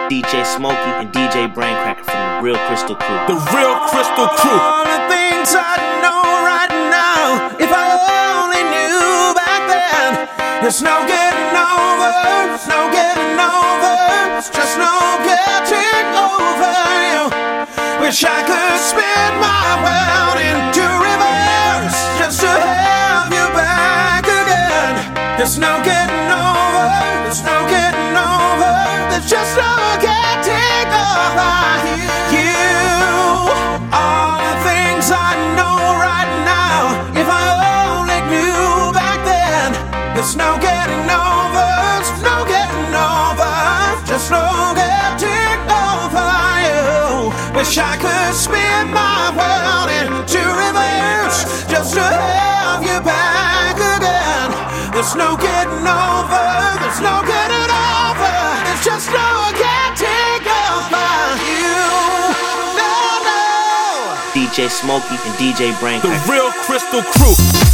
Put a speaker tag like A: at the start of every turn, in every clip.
A: DJ Smokey and DJ Braincracker from the Real Crystal Crew.
B: The Real Crystal Crew.
C: All the things I know right now, if I only knew back then. There's no getting over, there's no getting over, it's just no getting over you. Wish I could spin my world into reverse just to have you back again. There's no getting over, there's no getting over, there's just no getting over you. All the things I know right now, if I only knew back then. There's no getting over, there's no getting over, just no getting over you. Wish I could spin my world into reverse just to have you back again. There's no getting over, there's no getting over, there's just no getting over you. No, no.
A: DJ Smokey and DJ Braincracker.
B: The Real Crystal Crew.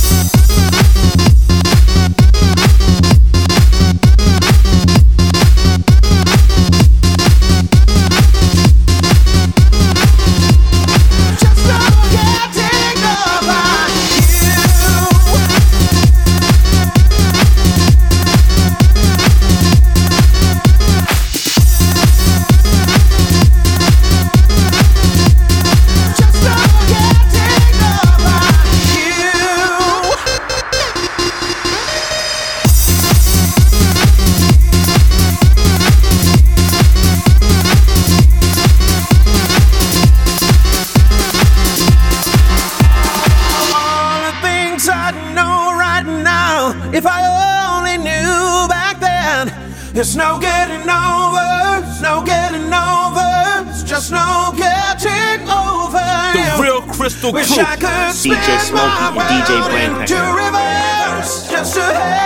C: If I only knew back then. There's no getting over, there's no getting over, it's just no getting over.
B: The Real Crystal Crew.
C: Wish I could spin
A: DJ Smokey
C: my
A: and DJ
C: world
A: Braincracker.
C: into reverse just to have